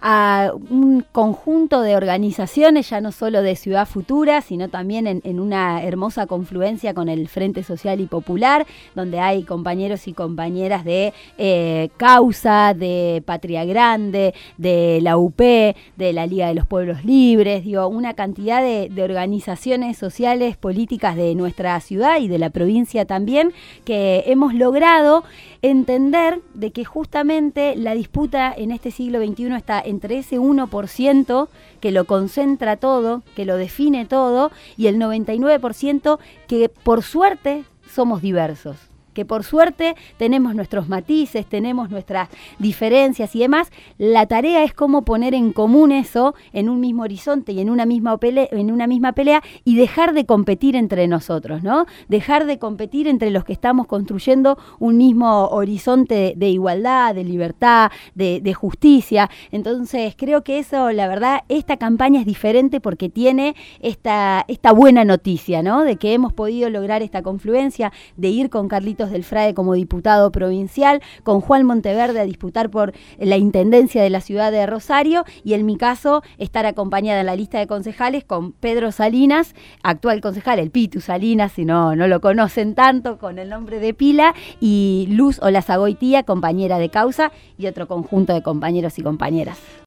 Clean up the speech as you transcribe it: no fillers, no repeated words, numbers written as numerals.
a un conjunto de organizaciones, ya no solo de Ciudad Futura, sino también en una hermosa confluencia con el Frente Social y Popular, donde hay compañeros y compañeras de Causa, de Patria Grande, de la UP, de la Liga de los Pueblos Libres, digo, una cantidad de organizaciones sociales, políticas de nuestra ciudad y de la provincia también, que hemos logrado entender de que justamente la disputa en este siglo XXI está entre ese 1% que lo concentra todo, que lo define todo, y el 99% que por suerte somos diversos, que por suerte tenemos nuestros matices, tenemos nuestras diferencias y demás. La tarea es cómo poner en común eso en un mismo horizonte y en una misma pelea y dejar de competir entre nosotros, ¿no? Dejar de competir entre los que estamos construyendo un mismo horizonte de igualdad, de libertad, de justicia. Entonces creo que eso, la verdad, esta campaña es diferente porque tiene esta buena noticia, ¿no? De que hemos podido lograr esta confluencia, de ir con Carlitos del Frade como diputado provincial, con Juan Monteverde a disputar por la intendencia de la ciudad de Rosario, y en mi caso estar acompañada en la lista de concejales con Pedro Salinas, actual concejal, el Pitu Salinas, si no lo conocen tanto con el nombre de pila, y Luz Olazagoitía, compañera de Causa, y otro conjunto de compañeros y compañeras.